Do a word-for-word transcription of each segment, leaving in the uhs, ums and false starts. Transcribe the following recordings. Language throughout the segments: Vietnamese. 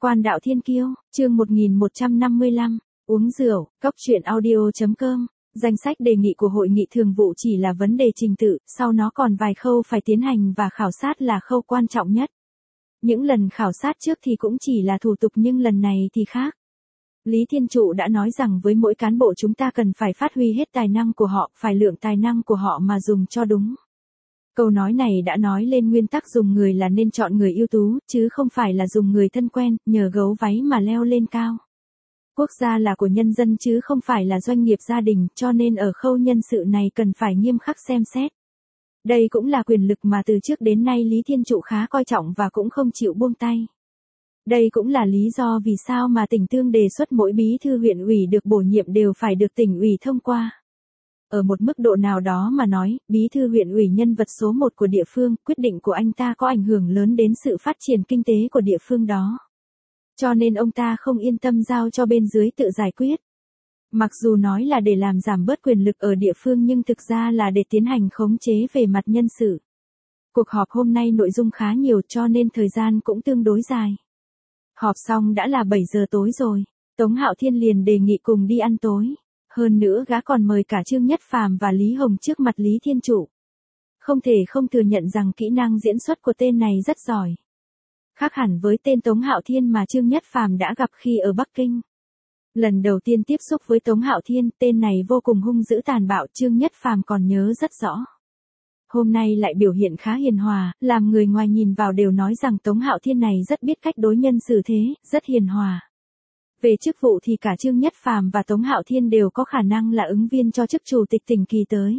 Quan đạo thiên kiêu, chương một nghìn một trăm năm mươi lăm, uống rượu, cốc truyện audio.com. Danh sách đề nghị của hội nghị thường vụ chỉ là vấn đề trình tự, sau nó còn vài khâu phải tiến hành và khảo sát là khâu quan trọng nhất. Những lần khảo sát trước thì cũng chỉ là thủ tục nhưng lần này thì khác. Lý Thiên Trụ đã nói rằng với mỗi cán bộ chúng ta cần phải phát huy hết tài năng của họ, phải lượng tài năng của họ mà dùng cho đúng. Câu nói này đã nói lên nguyên tắc dùng người là nên chọn người ưu tú, chứ không phải là dùng người thân quen, nhờ gấu váy mà leo lên cao. Quốc gia là của nhân dân chứ không phải là doanh nghiệp gia đình, cho nên ở khâu nhân sự này cần phải nghiêm khắc xem xét. Đây cũng là quyền lực mà từ trước đến nay Lý Thiên Trụ khá coi trọng và cũng không chịu buông tay. Đây cũng là lý do vì sao mà tỉnh Tương đề xuất mỗi bí thư huyện ủy được bổ nhiệm đều phải được tỉnh ủy thông qua. Ở một mức độ nào đó mà nói, bí thư huyện ủy nhân vật số một của địa phương, quyết định của anh ta có ảnh hưởng lớn đến sự phát triển kinh tế của địa phương đó. Cho nên ông ta không yên tâm giao cho bên dưới tự giải quyết. Mặc dù nói là để làm giảm bớt quyền lực ở địa phương nhưng thực ra là để tiến hành khống chế về mặt nhân sự. Cuộc họp hôm nay nội dung khá nhiều cho nên thời gian cũng tương đối dài. Họp xong đã là bảy giờ tối rồi, Tống Hạo Thiên liền đề nghị cùng đi ăn tối. Hơn nữa gã còn mời cả Trương Nhất Phàm và Lý Hồng trước mặt Lý Thiên Trụ. Không thể không thừa nhận rằng kỹ năng diễn xuất của tên này rất giỏi. Khác hẳn với tên Tống Hạo Thiên mà Trương Nhất Phàm đã gặp khi ở Bắc Kinh. Lần đầu tiên tiếp xúc với Tống Hạo Thiên, tên này vô cùng hung dữ tàn bạo, Trương Nhất Phàm còn nhớ rất rõ. Hôm nay lại biểu hiện khá hiền hòa, làm người ngoài nhìn vào đều nói rằng Tống Hạo Thiên này rất biết cách đối nhân xử thế, rất hiền hòa. Về chức vụ thì cả Trương Nhất Phàm và Tống Hạo Thiên đều có khả năng là ứng viên cho chức chủ tịch tỉnh kỳ tới.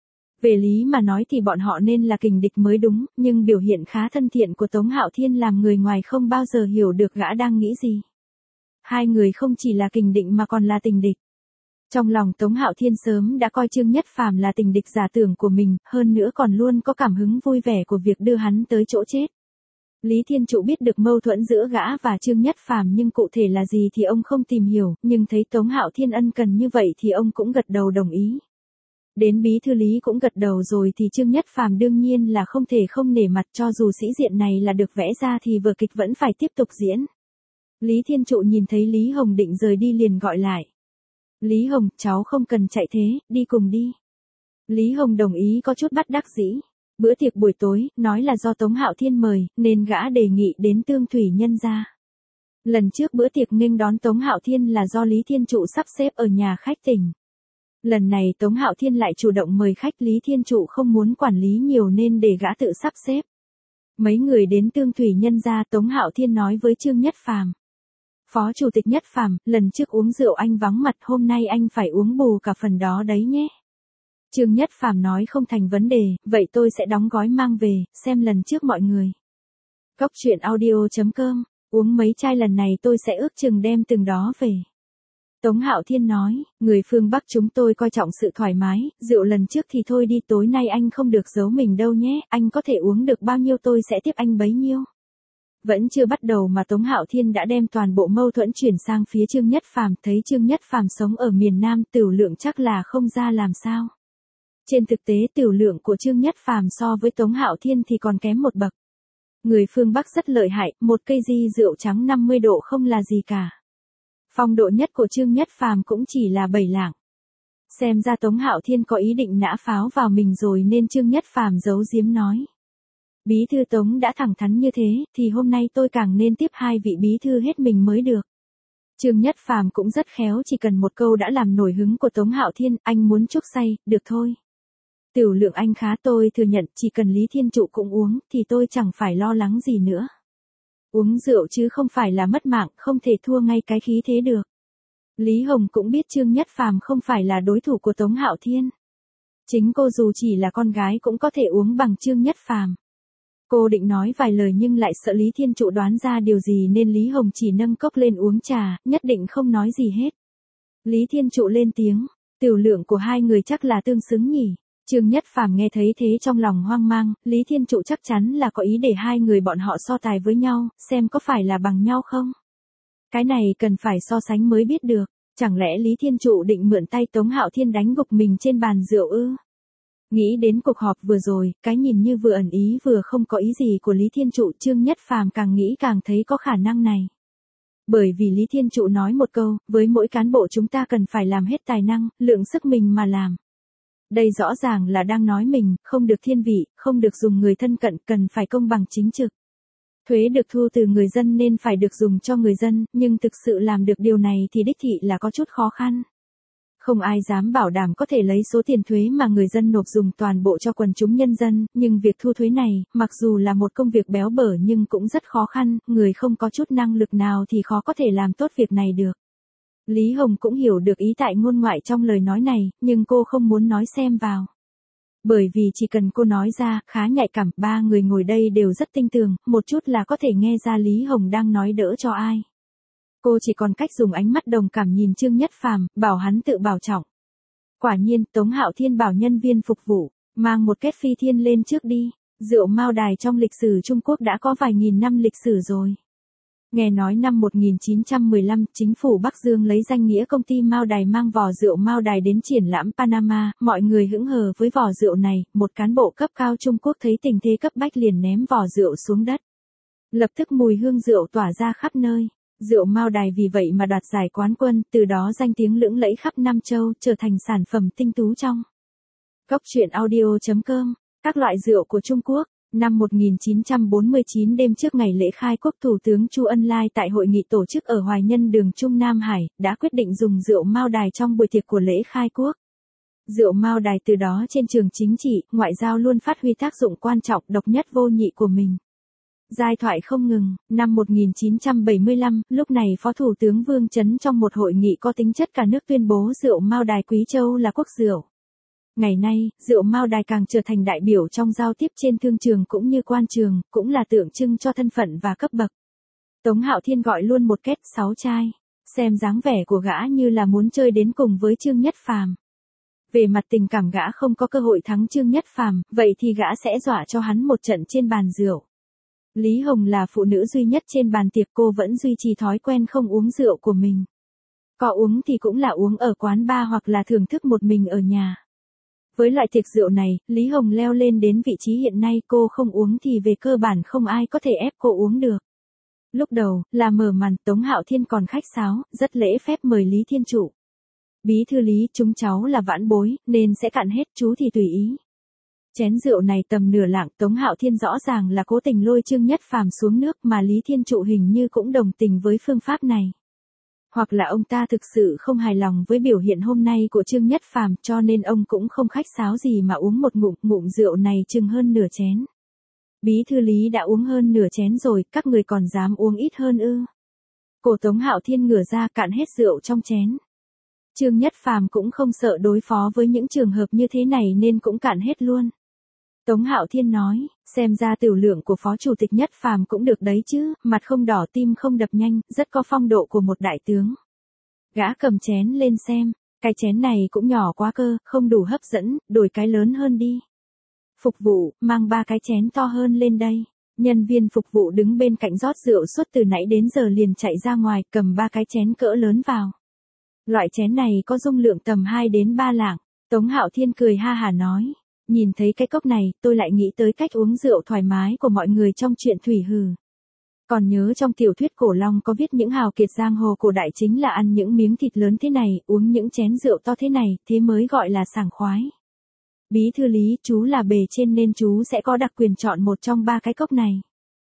Về lý mà nói thì bọn họ nên là kình địch mới đúng, nhưng biểu hiện khá thân thiện của Tống Hạo Thiên làm người ngoài không bao giờ hiểu được gã đang nghĩ gì. Hai người không chỉ là kình địch mà còn là tình địch. Trong lòng Tống Hạo Thiên sớm đã coi Trương Nhất Phàm là tình địch giả tưởng của mình, hơn nữa còn luôn có cảm hứng vui vẻ của việc đưa hắn tới chỗ chết. Lý Thiên Trụ biết được mâu thuẫn giữa gã và Trương Nhất Phàm nhưng cụ thể là gì thì ông không tìm hiểu, nhưng thấy Tống Hạo Thiên ân cần như vậy thì ông cũng gật đầu đồng ý. Đến bí thư Lý cũng gật đầu rồi thì Trương Nhất Phàm đương nhiên là không thể không nể mặt, cho dù sĩ diện này là được vẽ ra thì vở kịch vẫn phải tiếp tục diễn. Lý Thiên Trụ nhìn thấy Lý Hồng định rời đi liền gọi lại. Lý Hồng, cháu không cần chạy thế, đi cùng đi. Lý Hồng đồng ý có chút bất đắc dĩ. Bữa tiệc buổi tối, nói là do Tống Hạo Thiên mời, nên gã đề nghị đến Tương Thủy nhân gia. Lần trước bữa tiệc nghênh đón Tống Hạo Thiên là do Lý Thiên Trụ sắp xếp ở nhà khách tỉnh. Lần này Tống Hạo Thiên lại chủ động mời khách, Lý Thiên Trụ không muốn quản lý nhiều nên để gã tự sắp xếp. Mấy người đến Tương Thủy nhân gia, Tống Hạo Thiên nói với Trương Nhất Phàm. Phó Chủ tịch Nhất Phàm, lần trước uống rượu anh vắng mặt, hôm nay anh phải uống bù cả phần đó đấy nhé. Trương Nhất Phàm nói không thành vấn đề, vậy tôi sẽ đóng gói mang về, xem lần trước mọi người. Cốc truyện audio.com, uống mấy chai lần này tôi sẽ ước chừng đem từng đó về. Tống Hạo Thiên nói, người phương Bắc chúng tôi coi trọng sự thoải mái, rượu lần trước thì thôi đi, tối nay anh không được giấu mình đâu nhé, anh có thể uống được bao nhiêu tôi sẽ tiếp anh bấy nhiêu. Vẫn chưa bắt đầu mà Tống Hạo Thiên đã đem toàn bộ mâu thuẫn chuyển sang phía Trương Nhất Phàm, thấy Trương Nhất Phàm sống ở miền Nam, tửu lượng chắc là không ra làm sao. Trên thực tế tửu lượng của Trương Nhất Phàm so với Tống Hạo Thiên thì còn kém một bậc. Người phương Bắc rất lợi hại, một cây di rượu trắng năm mươi độ không là gì cả. Phong độ nhất của Trương Nhất Phàm cũng chỉ là bảy lạng. Xem ra Tống Hạo Thiên có ý định nã pháo vào mình rồi nên Trương Nhất Phàm giấu giếm nói. Bí thư Tống đã thẳng thắn như thế, thì hôm nay tôi càng nên tiếp hai vị bí thư hết mình mới được. Trương Nhất Phàm cũng rất khéo, chỉ cần một câu đã làm nổi hứng của Tống Hạo Thiên, anh muốn chuốc say, được thôi. Tửu lượng anh khá, tôi thừa nhận, chỉ cần Lý Thiên Trụ cũng uống, thì tôi chẳng phải lo lắng gì nữa. Uống rượu chứ không phải là mất mạng, không thể thua ngay cái khí thế được. Lý Hồng cũng biết Trương Nhất Phàm không phải là đối thủ của Tống Hạo Thiên. Chính cô dù chỉ là con gái cũng có thể uống bằng Trương Nhất Phàm. Cô định nói vài lời nhưng lại sợ Lý Thiên Trụ đoán ra điều gì nên Lý Hồng chỉ nâng cốc lên uống trà, nhất định không nói gì hết. Lý Thiên Trụ lên tiếng, tửu lượng của hai người chắc là tương xứng nhỉ. Trương Nhất Phàm nghe thấy thế trong lòng hoang mang, Lý Thiên Trụ chắc chắn là có ý để hai người bọn họ so tài với nhau, xem có phải là bằng nhau không. Cái này cần phải so sánh mới biết được, chẳng lẽ Lý Thiên Trụ định mượn tay Tống Hạo Thiên đánh gục mình trên bàn rượu ư? Nghĩ đến cuộc họp vừa rồi, cái nhìn như vừa ẩn ý vừa không có ý gì của Lý Thiên Trụ, Trương Nhất Phàm càng nghĩ càng thấy có khả năng này. Bởi vì Lý Thiên Trụ nói một câu, với mỗi cán bộ chúng ta cần phải làm hết tài năng, lượng sức mình mà làm. Đây rõ ràng là đang nói mình, không được thiên vị, không được dùng người thân cận, cần phải công bằng chính trực. Thuế được thu từ người dân nên phải được dùng cho người dân, nhưng thực sự làm được điều này thì đích thị là có chút khó khăn. Không ai dám bảo đảm có thể lấy số tiền thuế mà người dân nộp dùng toàn bộ cho quần chúng nhân dân, nhưng việc thu thuế này, mặc dù là một công việc béo bở nhưng cũng rất khó khăn, người không có chút năng lực nào thì khó có thể làm tốt việc này được. Lý Hồng cũng hiểu được ý tại ngôn ngoại trong lời nói này, nhưng cô không muốn nói xem vào. Bởi vì chỉ cần cô nói ra, khá nhạy cảm, ba người ngồi đây đều rất tinh tường, một chút là có thể nghe ra Lý Hồng đang nói đỡ cho ai. Cô chỉ còn cách dùng ánh mắt đồng cảm nhìn Trương Nhất Phàm, bảo hắn tự bảo trọng. Quả nhiên, Tống Hạo Thiên bảo nhân viên phục vụ, mang một két phi thiên lên trước đi. Rượu Mao Đài trong lịch sử Trung Quốc đã có vài nghìn năm lịch sử rồi. Nghe nói năm một nghìn chín trăm mười lăm, chính phủ Bắc Dương lấy danh nghĩa công ty Mao Đài mang vò rượu Mao Đài đến triển lãm Panama, mọi người hững hờ với vò rượu này, một cán bộ cấp cao Trung Quốc thấy tình thế cấp bách liền ném vò rượu xuống đất. Lập tức mùi hương rượu tỏa ra khắp nơi. Rượu Mao Đài vì vậy mà đoạt giải quán quân, từ đó danh tiếng lững lẫy khắp Nam Châu, trở thành sản phẩm tinh tú trong. Góc truyện audio chấm com, các loại rượu của Trung Quốc. Năm một nghìn chín trăm bốn mươi chín, đêm trước ngày lễ khai quốc, Thủ tướng Chu Ân Lai tại hội nghị tổ chức ở Hoài Nhân đường Trung Nam Hải, đã quyết định dùng rượu Mao Đài trong buổi tiệc của lễ khai quốc. Rượu Mao Đài từ đó trên trường chính trị, ngoại giao luôn phát huy tác dụng quan trọng độc nhất vô nhị của mình. Giai thoại không ngừng, năm một nghìn chín trăm bảy mươi lăm, lúc này Phó Thủ tướng Vương Chấn trong một hội nghị có tính chất cả nước tuyên bố rượu Mao Đài Quý Châu là quốc rượu. Ngày nay, rượu Mao Đài càng trở thành đại biểu trong giao tiếp trên thương trường cũng như quan trường, cũng là tượng trưng cho thân phận và cấp bậc. Tống Hạo Thiên gọi luôn một két sáu chai, xem dáng vẻ của gã như là muốn chơi đến cùng với Trương Nhất Phàm. Về mặt tình cảm gã không có cơ hội thắng Trương Nhất Phàm, vậy thì gã sẽ dọa cho hắn một trận trên bàn rượu. Lý Hồng là phụ nữ duy nhất trên bàn tiệc, cô vẫn duy trì thói quen không uống rượu của mình. Có uống thì cũng là uống ở quán bar hoặc là thưởng thức một mình ở nhà. Với loại tiệc rượu này, Lý Hồng leo lên đến vị trí hiện nay, cô không uống thì về cơ bản không ai có thể ép cô uống được. Lúc đầu, là mở màn, Tống Hạo Thiên còn khách sáo, rất lễ phép mời Lý Thiên Trụ. Bí thư Lý, chúng cháu là vãn bối, nên sẽ cạn hết, chú thì tùy ý. Chén rượu này tầm nửa lạng, Tống Hạo Thiên rõ ràng là cố tình lôi Trương Nhất Phàm xuống nước, mà Lý Thiên Trụ hình như cũng đồng tình với phương pháp này. Hoặc là ông ta thực sự không hài lòng với biểu hiện hôm nay của Trương Nhất Phàm, cho nên ông cũng không khách sáo gì mà uống một ngụm, ngụm rượu này chừng hơn nửa chén. Bí thư Lý đã uống hơn nửa chén rồi, các người còn dám uống ít hơn ư? Cổ Tống Hạo Thiên ngửa ra cạn hết rượu trong chén. Trương Nhất Phàm cũng không sợ đối phó với những trường hợp như thế này nên cũng cạn hết luôn. Tống Hạo Thiên nói, xem ra tiểu lượng của Phó Chủ tịch Nhất Phàm cũng được đấy chứ, mặt không đỏ tim không đập nhanh, rất có phong độ của một đại tướng. Gã cầm chén lên xem, cái chén này cũng nhỏ quá cơ, không đủ hấp dẫn, đổi cái lớn hơn đi. Phục vụ, mang ba cái chén to hơn lên đây. Nhân viên phục vụ đứng bên cạnh rót rượu suốt từ nãy đến giờ liền chạy ra ngoài, cầm ba cái chén cỡ lớn vào. Loại chén này có dung lượng tầm hai đến ba lạng. Tống Hạo Thiên cười ha hả nói. Nhìn thấy cái cốc này, tôi lại nghĩ tới cách uống rượu thoải mái của mọi người trong truyện Thủy Hử. Còn nhớ trong tiểu thuyết cổ long có viết những hào kiệt giang hồ cổ đại chính là ăn những miếng thịt lớn thế này, uống những chén rượu to thế này, thế mới gọi là sảng khoái. Bí thư Lý, chú là bề trên nên chú sẽ có đặc quyền chọn một trong ba cái cốc này.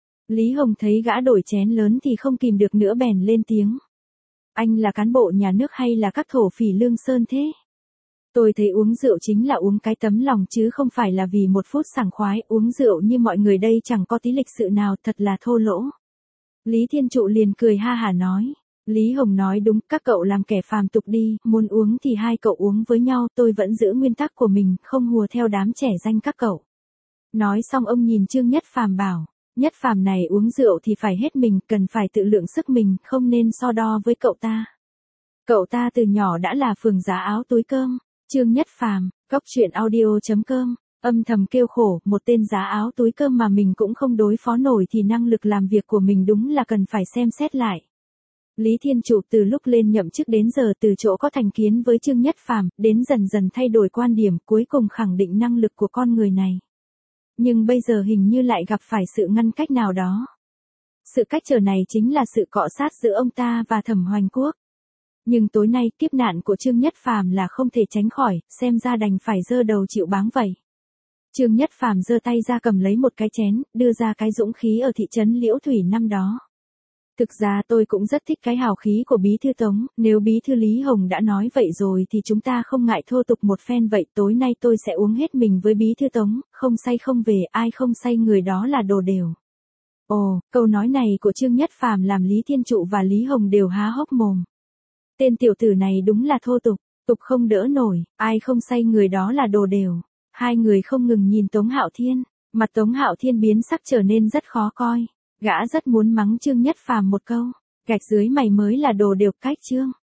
Lý Hồng thấy gã đổi chén lớn thì không kìm được nữa bèn lên tiếng. Anh là cán bộ nhà nước hay là các thổ phỉ Lương Sơn thế? Tôi thấy uống rượu chính là uống cái tấm lòng chứ không phải là vì một phút sảng khoái, uống rượu như mọi người đây chẳng có tí lịch sự nào, thật là thô lỗ. Lý Thiên Trụ liền cười ha hả nói. Lý Hồng nói đúng, các cậu làm kẻ phàm tục đi, muốn uống thì hai cậu uống với nhau, tôi vẫn giữ nguyên tắc của mình, không hùa theo đám trẻ danh các cậu. Nói xong ông nhìn Trương Nhất Phàm bảo, Nhất Phàm này uống rượu thì phải hết mình, cần phải tự lượng sức mình, không nên so đo với cậu ta. Cậu ta từ nhỏ đã là phường giá áo túi cơm. Trương Nhất Phàm, góc truyện audio chấm com, âm thầm kêu khổ, một tên giá áo túi cơm mà mình cũng không đối phó nổi thì năng lực làm việc của mình đúng là cần phải xem xét lại. Lý Thiên Trụ từ lúc lên nhậm chức đến giờ từ chỗ có thành kiến với Trương Nhất Phàm, đến dần dần thay đổi quan điểm, cuối cùng khẳng định năng lực của con người này. Nhưng bây giờ hình như lại gặp phải sự ngăn cách nào đó. Sự cách trở này chính là sự cọ sát giữa ông ta và Thẩm Hoành Quốc. Nhưng tối nay kiếp nạn của Trương Nhất Phàm là không thể tránh khỏi, xem ra đành phải giơ đầu chịu báng vậy. Trương Nhất Phàm giơ tay ra cầm lấy một cái chén, đưa ra cái dũng khí ở thị trấn Liễu Thủy năm đó. Thực ra tôi cũng rất thích cái hào khí của bí thư Tống, nếu bí thư Lý Hồng đã nói vậy rồi thì chúng ta không ngại thô tục một phen vậy. Tối nay tôi sẽ uống hết mình với bí thư Tống, không say không về, ai không say người đó là đồ đều. Ồ, câu nói này của Trương Nhất Phàm làm Lý Thiên Trụ và Lý Hồng đều há hốc mồm. Tên tiểu tử này đúng là thô tục, tục không đỡ nổi, ai không say người đó là đồ đều. Hai người không ngừng nhìn Tống Hạo Thiên, mặt Tống Hạo Thiên biến sắc trở nên rất khó coi. Gã rất muốn mắng Trương Nhất Phàm một câu, gạch dưới mày mới là đồ đều cách Trương.